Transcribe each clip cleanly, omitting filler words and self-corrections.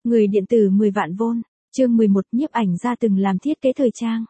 Người điện tử 10 vạn vôn, chương 11 nhiếp ảnh gia từng làm thiết kế thời trang.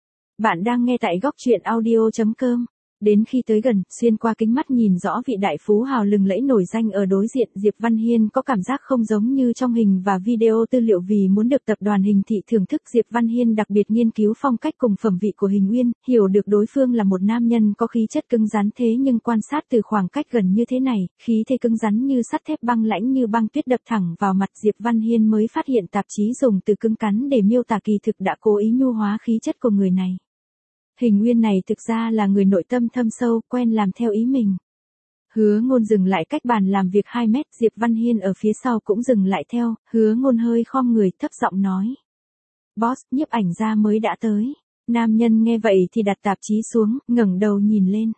Bạn đang nghe tại góc truyện audio.com. Đến khi tới gần, xuyên qua kính mắt nhìn rõ vị đại phú hào lừng lẫy nổi danh ở đối diện, Diệp Văn Hiên có cảm giác không giống như trong hình và video tư liệu. Vì muốn được tập đoàn Hình Thị thưởng thức, Diệp Văn Hiên đặc biệt nghiên cứu phong cách cùng phẩm vị của Hình Uyên, hiểu được đối phương là một nam nhân có khí chất cứng rắn, thế nhưng quan sát từ khoảng cách gần như thế này, khí thế cứng rắn như sắt thép, băng lãnh như băng tuyết đập thẳng vào mặt, Diệp Văn Hiên mới phát hiện tạp chí dùng từ cứng cắn để miêu tả kỳ thực đã cố ý nhu hóa khí chất của người này. Hình Uyên này thực ra là người nội tâm thâm sâu, quen làm theo ý mình. Hứa Ngôn dừng lại cách bàn làm việc 2 mét, Diệp Văn Hiên ở phía sau cũng dừng lại theo, Hứa Ngôn hơi khom người thấp giọng nói. Boss, nhiếp ảnh gia mới đã tới. Nam nhân nghe vậy thì đặt tạp chí xuống, ngẩng đầu nhìn lên.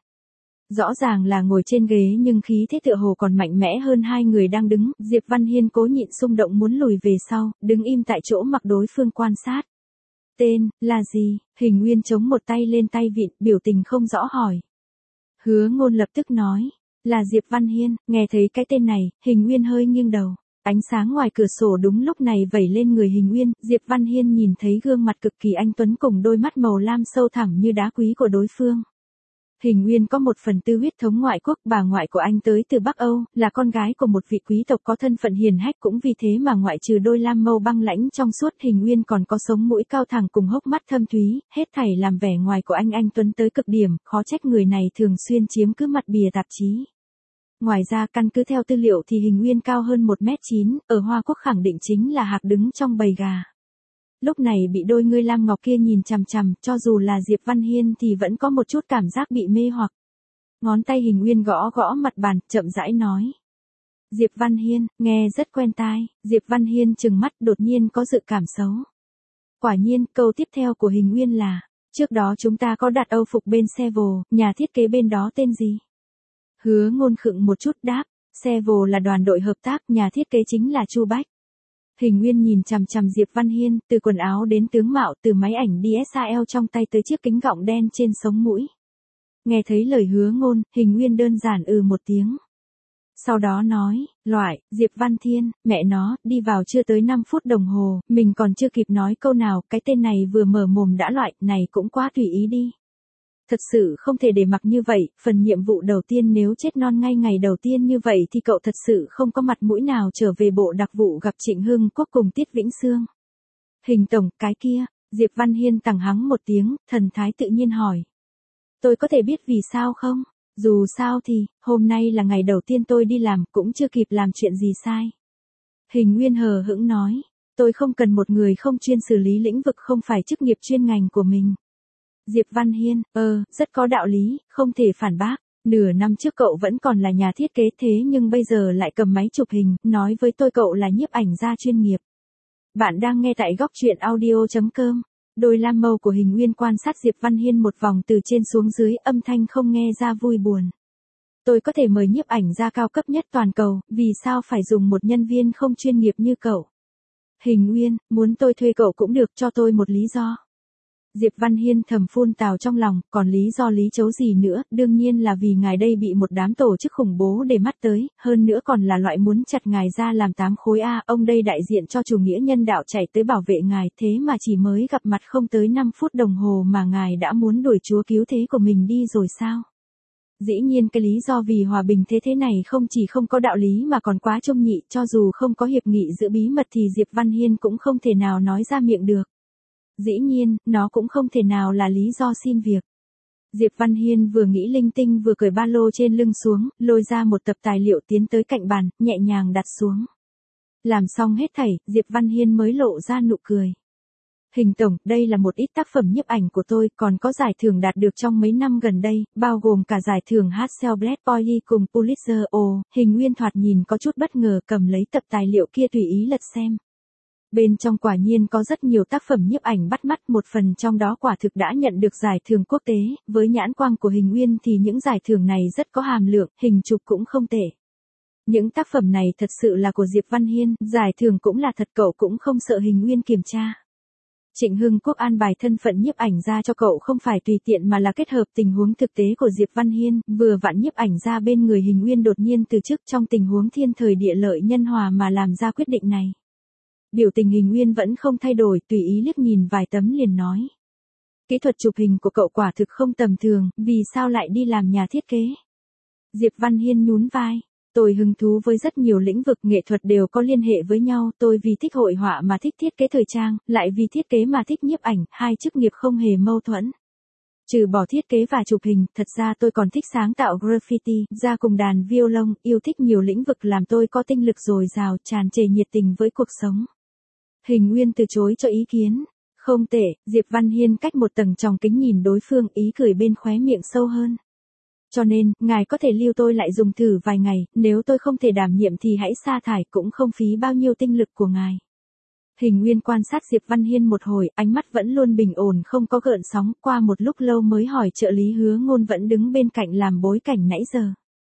Rõ ràng là ngồi trên ghế nhưng khí thế tựa hồ còn mạnh mẽ hơn hai người đang đứng, Diệp Văn Hiên cố nhịn xung động muốn lùi về sau, đứng im tại chỗ mặc đối phương quan sát. Tên, là gì? Hình Uyên chống một tay lên tay vịn, biểu tình không rõ hỏi. Hứa Ngôn lập tức nói, là Diệp Văn Hiên. Nghe thấy cái tên này, Hình Uyên hơi nghiêng đầu. Ánh sáng ngoài cửa sổ đúng lúc này vẩy lên người Hình Uyên, Diệp Văn Hiên nhìn thấy gương mặt cực kỳ anh tuấn cùng đôi mắt màu lam sâu thẳm như đá quý của đối phương. Hình Uyên có 1/4 huyết thống ngoại quốc, bà ngoại của anh tới từ Bắc Âu, là con gái của một vị quý tộc có thân phận hiền hách, cũng vì thế mà ngoại trừ đôi lam mâu băng lãnh trong suốt, Hình Uyên còn có sống mũi cao thẳng cùng hốc mắt thâm thúy, hết thảy làm vẻ ngoài của anh tuấn tới cực điểm, khó trách người này thường xuyên chiếm cứ mặt bìa tạp chí. Ngoài ra căn cứ theo tư liệu thì Hình Uyên cao hơn 1m9, ở Hoa Quốc khẳng định chính là hạc đứng trong bầy gà. Lúc này bị đôi ngươi lam ngọc kia nhìn chằm chằm, cho dù là Diệp Văn Hiên thì vẫn có một chút cảm giác bị mê hoặc. Ngón tay Hình Uyên gõ gõ mặt bàn, chậm rãi nói. Diệp Văn Hiên, nghe rất quen tai. Diệp Văn Hiên trừng mắt, đột nhiên có dự cảm xấu. Quả nhiên, câu tiếp theo của Hình Uyên là, trước đó chúng ta có đặt Âu phục bên Sevel, nhà thiết kế bên đó tên gì? Hứa Ngôn khựng một chút đáp, Sevel là đoàn đội hợp tác, nhà thiết kế chính là Chu Bách. Hình Uyên nhìn chằm chằm Diệp Văn Hiên, từ quần áo đến tướng mạo, từ máy ảnh DSLR trong tay tới chiếc kính gọng đen trên sống mũi. Nghe thấy lời Hứa Ngôn, Hình Uyên đơn giản một tiếng. Sau đó nói, Diệp Văn Thiên, mẹ nó, đi vào chưa tới 5 phút đồng hồ, mình còn chưa kịp nói câu nào, cái tên này vừa mở mồm đã này cũng quá tùy ý đi. Thật sự không thể để mặc như vậy, phần nhiệm vụ đầu tiên nếu chết non ngay ngày đầu tiên như vậy thì cậu thật sự không có mặt mũi nào trở về bộ đặc vụ gặp Trịnh Hưng Quốc cùng Tiết Vĩnh Sương. Hình tổng, cái kia, Diệp Văn Hiên tằng hắng một tiếng, thần thái tự nhiên hỏi. Tôi có thể biết vì sao không? Dù sao thì, hôm nay là ngày đầu tiên tôi đi làm, cũng chưa kịp làm chuyện gì sai. Hình Uyên hờ hững nói, tôi không cần một người không chuyên xử lý lĩnh vực không phải chức nghiệp chuyên ngành của mình. Diệp Văn Hiên, rất có đạo lý, không thể phản bác. Nửa năm trước cậu vẫn còn là nhà thiết kế thế nhưng bây giờ lại cầm máy chụp hình, nói với tôi cậu là nhiếp ảnh gia chuyên nghiệp. Bạn đang nghe tại góc truyện audio.com. Đôi lam mâu của Hình Uyên quan sát Diệp Văn Hiên một vòng từ trên xuống dưới, âm thanh không nghe ra vui buồn. Tôi có thể mời nhiếp ảnh gia cao cấp nhất toàn cầu, vì sao phải dùng một nhân viên không chuyên nghiệp như cậu? Hình Uyên, muốn tôi thuê cậu cũng được, cho tôi một lý do. Diệp Văn Hiên thầm phun tào trong lòng, còn lý do lý chấu gì nữa, đương nhiên là vì ngài đây bị một đám tổ chức khủng bố để mắt tới, hơn nữa còn là loại muốn chặt ngài ra làm 8 khối A, ông đây đại diện cho chủ nghĩa nhân đạo chạy tới bảo vệ ngài, thế mà chỉ mới gặp mặt không tới 5 phút đồng hồ mà ngài đã muốn đuổi chúa cứu thế của mình đi rồi sao? Dĩ nhiên cái lý do vì hòa bình thế này không chỉ không có đạo lý mà còn quá trông nhị, cho dù không có hiệp nghị giữ bí mật thì Diệp Văn Hiên cũng không thể nào nói ra miệng được. Dĩ nhiên, nó cũng không thể nào là lý do xin việc. Diệp Văn Hiên vừa nghĩ linh tinh vừa cởi ba lô trên lưng xuống, lôi ra một tập tài liệu tiến tới cạnh bàn, nhẹ nhàng đặt xuống. Làm xong hết thảy, Diệp Văn Hiên mới lộ ra nụ cười. Hình tổng, đây là một ít tác phẩm nhiếp ảnh của tôi, còn có giải thưởng đạt được trong mấy năm gần đây, bao gồm cả giải thưởng Hasselblad Poly cùng Pulitzer. Hình Uyên thoạt nhìn có chút bất ngờ, cầm lấy tập tài liệu kia tùy ý lật xem. Bên trong quả nhiên có rất nhiều tác phẩm nhiếp ảnh bắt mắt, một phần trong đó quả thực đã nhận được giải thưởng quốc tế, với nhãn quang của Hình Uyên thì những giải thưởng này rất có hàm lượng, hình chụp cũng không tệ. Những tác phẩm này thật sự là của Diệp Văn Hiên, giải thưởng cũng là thật, cậu cũng không sợ Hình Uyên kiểm tra. Trịnh Hưng Quốc an bài thân phận nhiếp ảnh ra cho cậu không phải tùy tiện mà là kết hợp tình huống thực tế của Diệp Văn Hiên, vừa vặn nhiếp ảnh ra bên người Hình Uyên đột nhiên từ chức, trong tình huống thiên thời địa lợi nhân hòa mà làm ra quyết định này. Biểu tình Hình Nguyên vẫn không thay đổi, tùy ý liếc nhìn vài tấm liền nói. Kỹ thuật chụp hình của cậu quả thực không tầm thường, vì sao lại đi làm nhà thiết kế? Diệp Văn Hiên nhún vai. Tôi hứng thú với rất nhiều lĩnh vực nghệ thuật đều có liên hệ với nhau, tôi vì thích hội họa mà thích thiết kế thời trang, lại vì thiết kế mà thích nhiếp ảnh, hai chức nghiệp không hề mâu thuẫn. Trừ bỏ thiết kế và chụp hình, thật ra tôi còn thích sáng tạo graffiti, ra cùng đàn violon, yêu thích nhiều lĩnh vực làm tôi có tinh lực dồi dào, tràn trề nhiệt tình với cuộc sống. Hình Nguyên từ chối cho ý kiến. Không tệ, Diệp Văn Hiên cách một tầng tròng kính nhìn đối phương, ý cười bên khóe miệng sâu hơn. Cho nên, ngài có thể lưu tôi lại dùng thử vài ngày, nếu tôi không thể đảm nhiệm thì hãy sa thải, cũng không phí bao nhiêu tinh lực của ngài. Hình Nguyên quan sát Diệp Văn Hiên một hồi, ánh mắt vẫn luôn bình ổn không có gợn sóng, qua một lúc lâu mới hỏi trợ lý Hứa Ngôn vẫn đứng bên cạnh làm bối cảnh nãy giờ.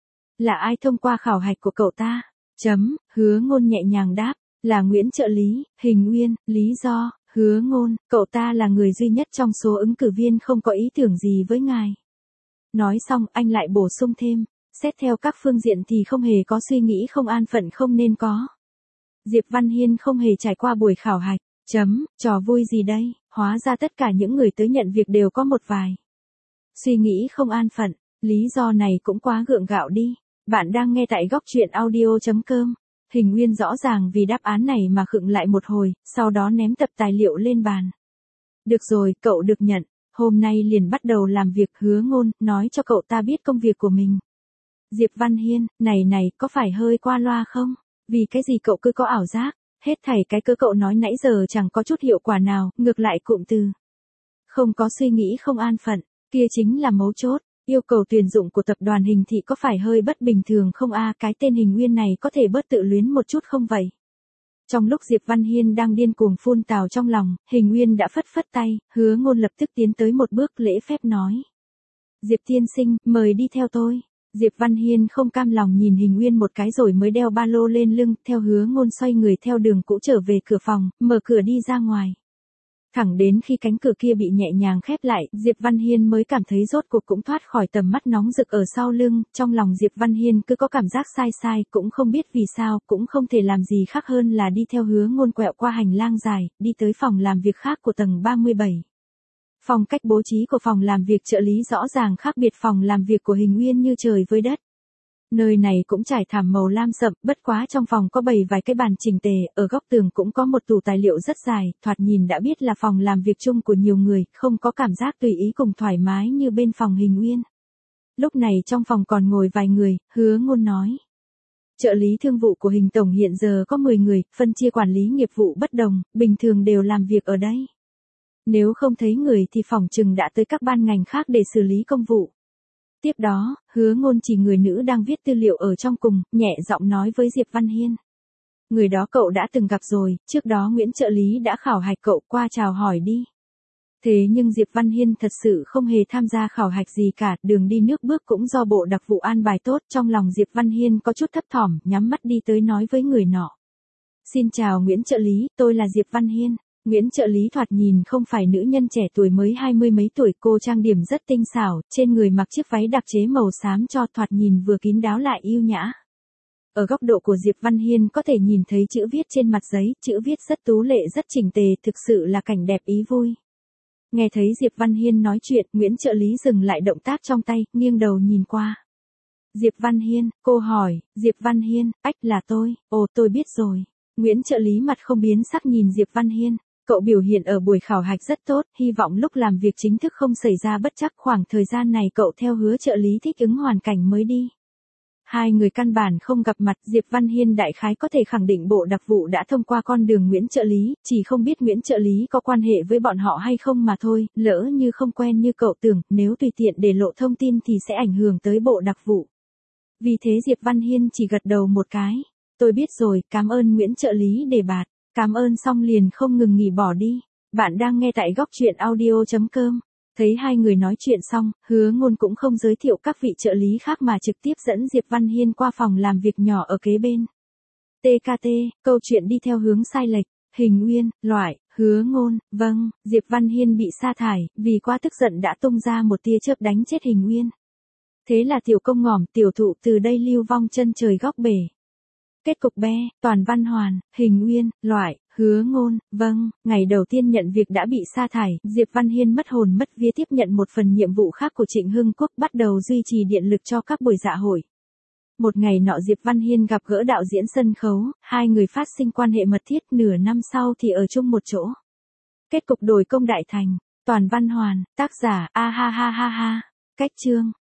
Là ai thông qua khảo hạch của cậu ta? Hứa Ngôn nhẹ nhàng đáp, là Nguyễn trợ lý. Hình Nguyên, lý do? Hứa Ngôn, cậu ta là người duy nhất trong số ứng cử viên không có ý tưởng gì với ngài. Nói xong anh lại bổ sung thêm, xét theo các phương diện thì không hề có suy nghĩ không an phận không nên có. Diệp Văn Hiên không hề trải qua buổi khảo hạch. Trò vui gì đây, hóa ra tất cả những người tới nhận việc đều có một vài suy nghĩ không an phận, lý do này cũng quá gượng gạo đi. Bạn đang nghe tại góc truyện audio.com. Hình Nguyên rõ ràng vì đáp án này mà khựng lại một hồi, sau đó ném tập tài liệu lên bàn. Được rồi, cậu được nhận, hôm nay liền bắt đầu làm việc. Hứa Ngôn, nói cho cậu ta biết công việc của mình. Diệp Văn Hiên, này, có phải hơi qua loa không? Vì cái gì cậu cứ có ảo giác, hết thảy cái cơ cậu nói nãy giờ chẳng có chút hiệu quả nào, ngược lại cụm từ. Không có suy nghĩ không an phận, kia chính là mấu chốt. Yêu cầu tuyển dụng của tập đoàn Hình Thị có phải hơi bất bình thường không cái tên Hình Nguyên này có thể bớt tự luyến một chút không vậy? Trong lúc Diệp Văn Hiên đang điên cuồng phun tào trong lòng, Hình Nguyên đã phất phất tay, Hứa Ngôn lập tức tiến tới một bước lễ phép nói. Diệp tiên sinh, mời đi theo tôi. Diệp Văn Hiên không cam lòng nhìn Hình Nguyên một cái rồi mới đeo ba lô lên lưng, theo Hứa Ngôn xoay người theo đường cũ trở về cửa phòng, mở cửa đi ra ngoài. Thẳng đến khi cánh cửa kia bị nhẹ nhàng khép lại, Diệp Văn Hiên mới cảm thấy rốt cuộc cũng thoát khỏi tầm mắt nóng rực ở sau lưng, trong lòng Diệp Văn Hiên cứ có cảm giác sai, cũng không biết vì sao, cũng không thể làm gì khác hơn là đi theo Hứa Ngôn quẹo qua hành lang dài, đi tới phòng làm việc khác của tầng 37. Phong cách bố trí của phòng làm việc trợ lý rõ ràng khác biệt phòng làm việc của Hình Nguyên như trời với đất. Nơi này cũng trải thảm màu lam sậm, bất quá trong phòng có bày vài cái bàn chỉnh tề, ở góc tường cũng có một tủ tài liệu rất dài, thoạt nhìn đã biết là phòng làm việc chung của nhiều người, không có cảm giác tùy ý cùng thoải mái như bên phòng Hình Nguyên. Lúc này trong phòng còn ngồi vài người, Hứa Ngôn nói. Trợ lý thương vụ của Hình Tổng hiện giờ có 10 người, phân chia quản lý nghiệp vụ bất đồng, bình thường đều làm việc ở đây. Nếu không thấy người thì phỏng chừng đã tới các ban ngành khác để xử lý công vụ. Tiếp đó, Hứa Ngôn chỉ người nữ đang viết tư liệu ở trong cùng, nhẹ giọng nói với Diệp Văn Hiên. Người đó cậu đã từng gặp rồi, trước đó Nguyễn trợ lý đã khảo hạch cậu, qua chào hỏi đi. Thế nhưng Diệp Văn Hiên thật sự không hề tham gia khảo hạch gì cả, đường đi nước bước cũng do bộ đặc vụ an bài tốt, trong lòng Diệp Văn Hiên có chút thấp thỏm, nhắm mắt đi tới nói với người nọ. Xin chào Nguyễn trợ lý, tôi là Diệp Văn Hiên. Nguyễn trợ lý thoạt nhìn không phải nữ nhân trẻ tuổi mới 20 mấy tuổi, cô trang điểm rất tinh xảo, trên người mặc chiếc váy đặc chế màu xám cho thoạt nhìn vừa kín đáo lại yêu nhã. Ở góc độ của Diệp Văn Hiên có thể nhìn thấy chữ viết trên mặt giấy, chữ viết rất tú lệ rất chỉnh tề, thực sự là cảnh đẹp ý vui. Nghe thấy Diệp Văn Hiên nói chuyện, Nguyễn trợ lý dừng lại động tác trong tay, nghiêng đầu nhìn qua. Diệp Văn Hiên, cô hỏi, Diệp Văn Hiên, ách là tôi, ồ tôi biết rồi. Nguyễn trợ lý mặt không biến sắc nhìn Diệp Văn Hiên. Cậu biểu hiện ở buổi khảo hạch rất tốt, hy vọng lúc làm việc chính thức không xảy ra bất trắc, khoảng thời gian này cậu theo Hứa trợ lý thích ứng hoàn cảnh mới đi. Hai người căn bản không gặp mặt, Diệp Văn Hiên đại khái có thể khẳng định bộ đặc vụ đã thông qua con đường Nguyễn trợ lý, chỉ không biết Nguyễn trợ lý có quan hệ với bọn họ hay không mà thôi, lỡ như không quen như cậu tưởng, nếu tùy tiện để lộ thông tin thì sẽ ảnh hưởng tới bộ đặc vụ. Vì thế Diệp Văn Hiên chỉ gật đầu một cái. Tôi biết rồi, cảm ơn Nguyễn trợ lý đề bạt. Cảm ơn xong liền không ngừng nghỉ bỏ đi. Bạn đang nghe tại góc truyện audio.com. Thấy hai người nói chuyện xong, Hứa Ngôn cũng không giới thiệu các vị trợ lý khác mà trực tiếp dẫn Diệp Văn Hiên qua phòng làm việc nhỏ ở kế bên. TKT, câu chuyện đi theo hướng sai lệch. Hình Nguyên, loại, Hứa Ngôn, vâng, Diệp Văn Hiên bị sa thải, vì quá tức giận đã tung ra một tia chớp đánh chết Hình Nguyên. Thế là tiểu công ngỏm tiểu thụ từ đây lưu vong chân trời góc bể. Kết cục be, Toàn Văn Hoàn, Hình Uyên, loại, Hứa Ngôn, vâng, ngày đầu tiên nhận việc đã bị sa thải, Diệp Văn Hiên mất hồn mất vía tiếp nhận một phần nhiệm vụ khác của Trịnh Hưng Quốc, bắt đầu duy trì điện lực cho các buổi dạ hội. Một ngày nọ Diệp Văn Hiên gặp gỡ đạo diễn sân khấu, hai người phát sinh quan hệ mật thiết, nửa năm sau thì ở chung một chỗ. Kết cục đổi công đại thành, Toàn Văn Hoàn, tác giả, a ha ha ha ha, cách chương.